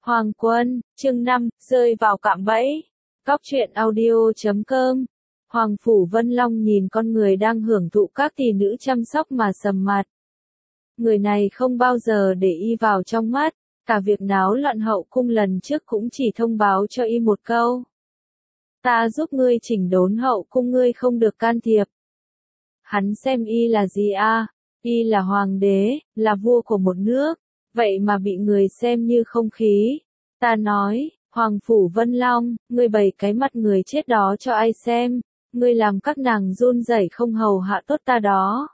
Hoàng Quân, chương 5, rơi vào cạm bẫy. Góc truyện audio.com. Hoàng Phủ Vân Long nhìn con người đang hưởng thụ các tỷ nữ chăm sóc mà sầm mặt. Người này không bao giờ để y vào trong mắt, cả việc náo loạn hậu cung lần trước cũng chỉ thông báo cho y một câu. Ta giúp ngươi chỉnh đốn hậu cung, ngươi không được can thiệp. Hắn xem y là gì a? Y là hoàng đế, là vua của một nước, vậy mà bị người xem như không khí. Ta nói, Hoàng Phủ Vân Long, ngươi bày cái mặt người chết đó cho ai xem, ngươi làm các nàng run rẩy không hầu hạ tốt ta đó.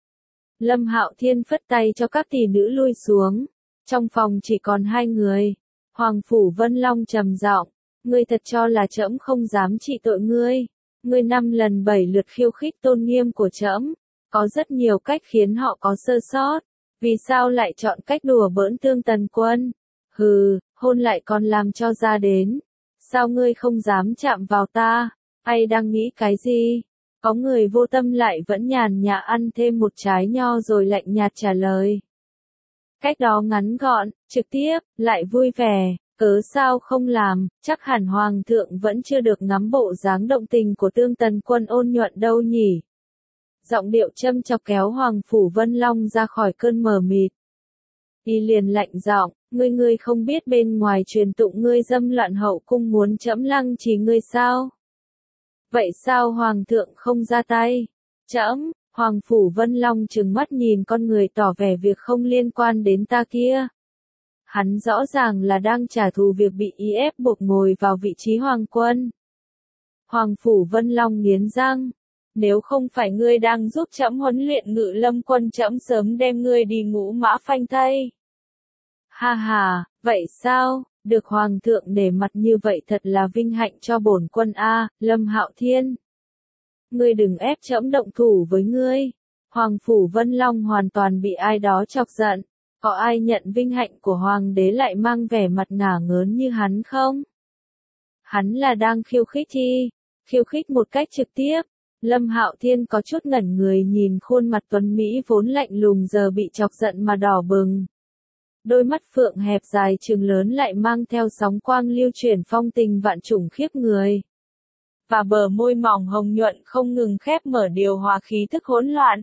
Lâm Hạo Thiên phất tay cho các tỷ nữ lui xuống, trong phòng chỉ còn hai người. Hoàng Phủ Vân Long trầm giọng, ngươi thật cho là trẫm không dám trị tội ngươi? Ngươi 5 lần 7 lượt khiêu khích tôn nghiêm của trẫm, có rất nhiều cách khiến họ có sơ sót, vì sao lại chọn cách đùa bỡn Tương Tần Quân? Hừ, hôn lại còn làm cho ra đến. Sao ngươi không dám chạm vào ta? Ai đang nghĩ cái gì? Có người vô tâm lại vẫn nhàn nhã ăn thêm một trái nho rồi lạnh nhạt trả lời. Cách đó ngắn gọn, trực tiếp, lại vui vẻ, cớ sao không làm, chắc hẳn Hoàng thượng vẫn chưa được ngắm bộ dáng động tình của Tương Tần Quân ôn nhuận đâu nhỉ? Giọng điệu châm chọc kéo Hoàng Phủ Vân Long ra khỏi cơn mờ mịt. Y liền lạnh giọng, ngươi không biết bên ngoài truyền tụng ngươi dâm loạn hậu cung muốn trẫm lăng trì ngươi sao? Vậy sao Hoàng thượng không ra tay? Trẫm, Hoàng Phủ Vân Long trừng mắt nhìn con người tỏ vẻ việc không liên quan đến ta kia. Hắn rõ ràng là đang trả thù việc bị y ép buộc ngồi vào vị trí Hoàng Quân. Hoàng Phủ Vân Long nghiến răng. Nếu không phải ngươi đang giúp trẫm huấn luyện Ngự Lâm Quân, trẫm sớm đem ngươi đi ngũ mã phanh thây. Ha ha, vậy sao? Được Hoàng thượng nể mặt như vậy thật là vinh hạnh cho bổn quân a, Lâm Hạo Thiên. Ngươi đừng ép trẫm động thủ với ngươi. Hoàng Phủ Vân Long hoàn toàn bị ai đó chọc giận. Có ai nhận vinh hạnh của Hoàng đế lại mang vẻ mặt ngả ngớn như hắn không? Hắn là đang khiêu khích chi? Khiêu khích một cách trực tiếp. Lâm Hạo Thiên có chút ngẩn người nhìn khuôn mặt tuấn Mỹ vốn lạnh lùng giờ bị chọc giận mà đỏ bừng. Đôi mắt phượng hẹp dài trừng lớn lại mang theo sóng quang lưu chuyển phong tình vạn trùng khiếp người. Và bờ môi mỏng hồng nhuận không ngừng khép mở điều hòa khí thức hỗn loạn.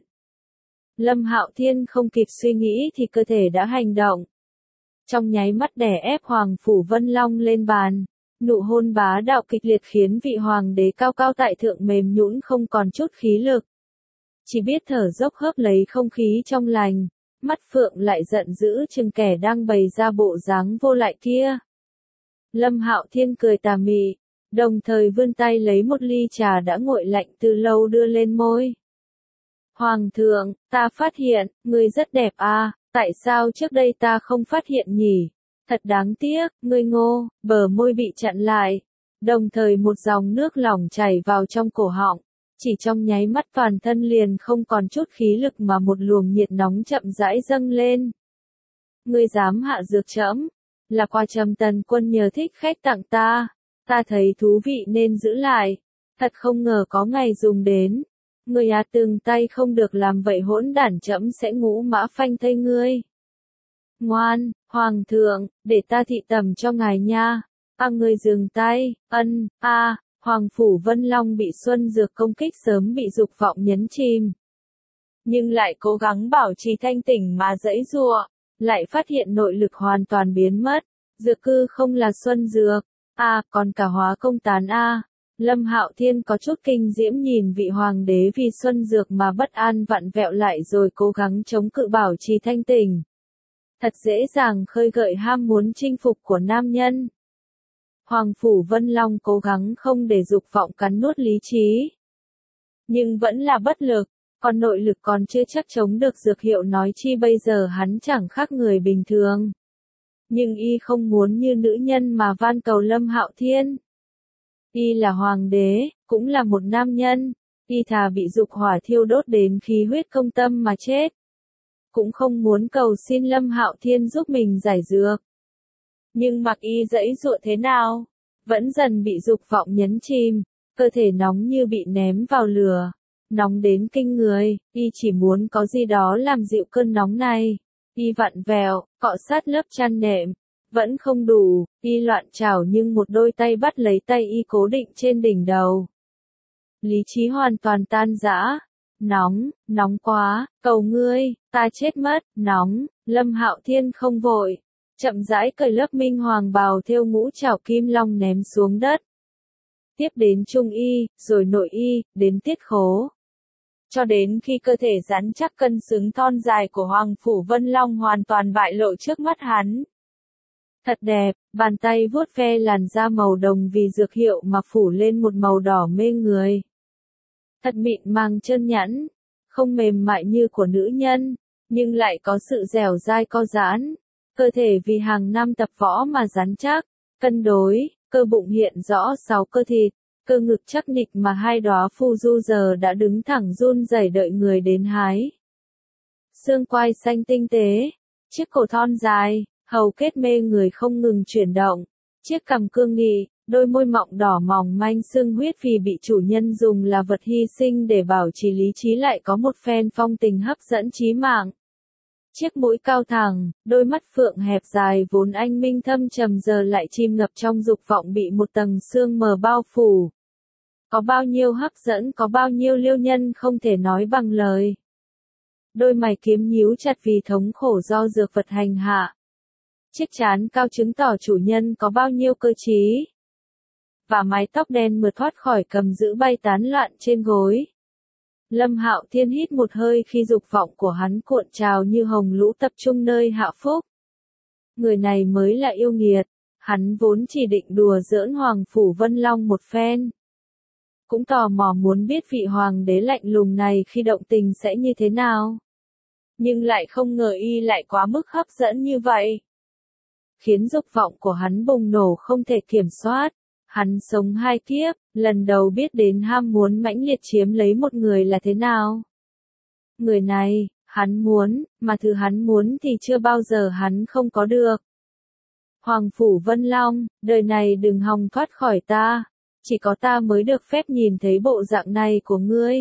Lâm Hạo Thiên không kịp suy nghĩ thì cơ thể đã hành động. Trong nháy mắt đè ép Hoàng Phủ Vân Long lên bàn. Nụ hôn bá đạo kịch liệt khiến vị hoàng đế cao cao tại thượng mềm nhũn không còn chút khí lực. Chỉ biết thở dốc hớp lấy không khí trong lành, mắt phượng lại giận dữ chừng kẻ đang bày ra bộ dáng vô lại kia. Lâm Hạo Thiên cười tà mị, đồng thời vươn tay lấy một ly trà đã nguội lạnh từ lâu đưa lên môi. Hoàng thượng, ta phát hiện, ngươi rất đẹp à, tại sao trước đây ta không phát hiện nhỉ? Thật đáng tiếc, ngươi ngô, bờ môi bị chặn lại. Đồng thời một dòng nước lỏng chảy vào trong cổ họng. Chỉ trong nháy mắt toàn thân liền không còn chút khí lực mà một luồng nhiệt nóng chậm rãi dâng lên. Ngươi dám hạ dược trẫm, là quà Trầm Tần Quân nhờ thích khách tặng ta. Ta thấy thú vị nên giữ lại. Thật không ngờ có ngày dùng đến. Ngươi từng tay không được làm vậy hỗn đản, trẫm sẽ ngũ mã phanh thây ngươi. Ngoan, Hoàng thượng, để ta thị tẩm cho ngài nha. Ngươi dừng tay, Hoàng Phủ Vân Long bị Xuân Dược công kích sớm bị dục vọng nhấn chìm. Nhưng lại cố gắng bảo trì thanh tỉnh mà giãy giụa, lại phát hiện nội lực hoàn toàn biến mất. Dược cư không là Xuân Dược, còn cả hóa công tán Lâm Hạo Thiên có chút kinh diễm nhìn vị hoàng đế vì Xuân Dược mà bất an vặn vẹo lại rồi cố gắng chống cự bảo trì thanh tỉnh. Thật dễ dàng khơi gợi ham muốn chinh phục của nam nhân. Hoàng Phủ Vân Long cố gắng không để dục vọng cắn nuốt lý trí. Nhưng vẫn là bất lực, còn nội lực còn chưa chắc chống được dược hiệu, nói chi bây giờ hắn chẳng khác người bình thường. Nhưng y không muốn như nữ nhân mà van cầu Lâm Hạo Thiên. Y là hoàng đế, cũng là một nam nhân, y thà bị dục hỏa thiêu đốt đến khí huyết công tâm mà chết. Cũng không muốn cầu xin Lâm Hạo Thiên giúp mình giải dược. Nhưng mặc y giãy giụa thế nào, vẫn dần bị dục vọng nhấn chìm, cơ thể nóng như bị ném vào lửa, nóng đến kinh người, y chỉ muốn có gì đó làm dịu cơn nóng này. Y vặn vẹo, cọ sát lớp chăn nệm, Vẫn không đủ, y loạn trảo nhưng một đôi tay bắt lấy tay y cố định trên đỉnh đầu. Lý trí hoàn toàn tan rã. Nóng, nóng quá, cầu ngươi, ta chết mất, nóng, Lâm Hạo Thiên không vội. Chậm rãi cởi lớp minh hoàng bào thêu ngũ trảo kim long ném xuống đất. Tiếp đến trung y, rồi nội y, đến tiết khố. Cho đến khi cơ thể rắn chắc cân xứng thon dài của Hoàng Phủ Vân Long hoàn toàn bại lộ trước mắt hắn. Thật đẹp, bàn tay vuốt ve làn da màu đồng vì dược hiệu mà phủ lên một màu đỏ mê người. Thật mịn màng chân nhẵn, không mềm mại như của nữ nhân, nhưng lại có sự dẻo dai co giãn. Cơ thể vì hàng năm tập võ mà rắn chắc, cân đối, cơ bụng hiện rõ 6 cơ thịt, cơ ngực chắc nịch mà hai đóa phù du giờ đã đứng thẳng run rẩy đợi người đến hái. Xương quai xanh tinh tế, chiếc cổ thon dài, hầu kết mê người không ngừng chuyển động, chiếc cằm cương nghị, đôi môi mọng đỏ mỏng manh sưng huyết vì bị chủ nhân dùng là vật hy sinh để bảo trì lý trí lại có một phen phong tình hấp dẫn chí mạng. Chiếc mũi cao thẳng, đôi mắt phượng hẹp dài vốn anh minh thâm trầm giờ lại chìm ngập trong dục vọng bị một tầng sương mờ bao phủ. Có bao nhiêu hấp dẫn, có bao nhiêu liêu nhân không thể nói bằng lời. Đôi mày kiếm nhíu chặt vì thống khổ do dược vật hành hạ. Chiếc trán cao chứng tỏ chủ nhân có bao nhiêu cơ trí. Và mái tóc đen mượt thoát khỏi cầm giữ bay tán loạn trên gối. Lâm Hạo Thiên hít một hơi khi dục vọng của hắn cuộn trào như hồng lũ tập trung nơi hạ phúc. Người này mới là yêu nghiệt, hắn vốn chỉ định đùa giỡn Hoàng Phủ Vân Long một phen. Cũng tò mò muốn biết vị hoàng đế lạnh lùng này khi động tình sẽ như thế nào. Nhưng lại không ngờ y lại quá mức hấp dẫn như vậy. Khiến dục vọng của hắn bùng nổ không thể kiểm soát. Hắn sống 2 kiếp, lần đầu biết đến ham muốn mãnh liệt chiếm lấy một người là thế nào. Người này, hắn muốn, mà thứ hắn muốn thì chưa bao giờ hắn không có được. Hoàng Phủ Vân Long, đời này đừng hòng thoát khỏi ta, chỉ có ta mới được phép nhìn thấy bộ dạng này của ngươi.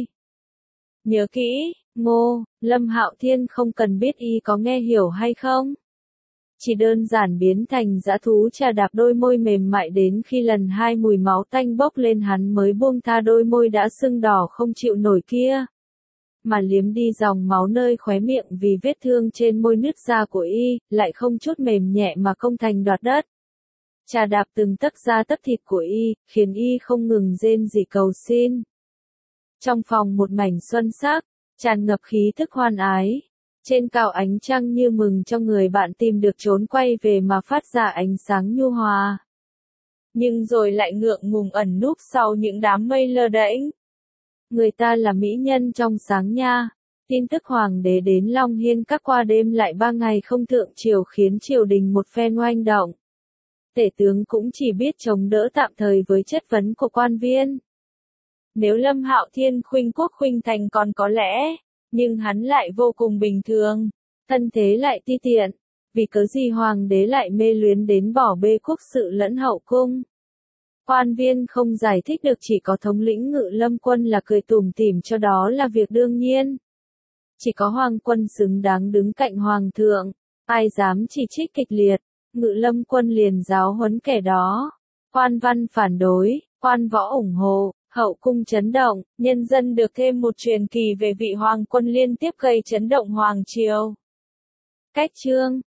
Nhớ kỹ, Ngô, Lâm Hạo Thiên không cần biết y có nghe hiểu hay không. Chỉ đơn giản biến thành dã thú chà đạp đôi môi mềm mại đến khi lần 2 mùi máu tanh bốc lên hắn mới buông tha đôi môi đã sưng đỏ không chịu nổi kia. Mà liếm đi dòng máu nơi khóe miệng vì vết thương trên môi nứt ra của y, lại không chút mềm nhẹ mà công thành đoạt đất. Chà đạp từng tấc da tấc thịt của y, khiến y không ngừng rên rỉ cầu xin. Trong phòng một mảnh xuân sắc, tràn ngập khí thức hoan ái. Trên cao ánh trăng như mừng cho người bạn tìm được trốn quay về mà phát ra ánh sáng nhu hòa. Nhưng rồi lại ngượng ngùng ẩn núp sau những đám mây lơ đễnh. Người ta là mỹ nhân trong sáng nha. Tin tức hoàng đế đến Long Hiên các qua đêm lại 3 ngày không thượng triều khiến triều đình một phen oanh động. Tể tướng cũng chỉ biết chống đỡ tạm thời với chất vấn của quan viên. Nếu Lâm Hạo Thiên khuynh quốc khuynh thành còn có lẽ, nhưng hắn lại vô cùng bình thường, thân thế lại ti tiện, vì cớ gì hoàng đế lại mê luyến đến bỏ bê quốc sự lẫn hậu cung. Quan viên không giải thích được, chỉ có thống lĩnh Ngự Lâm quân là cười tủm tỉm cho đó là việc đương nhiên. Chỉ có hoàng quân xứng đáng đứng cạnh hoàng thượng, ai dám chỉ trích kịch liệt, Ngự Lâm quân liền giáo huấn kẻ đó. Quan văn phản đối, quan võ ủng hộ. Hậu cung chấn động, nhân dân được thêm một truyền kỳ về vị hoàng quân liên tiếp gây chấn động hoàng triều. Cách chương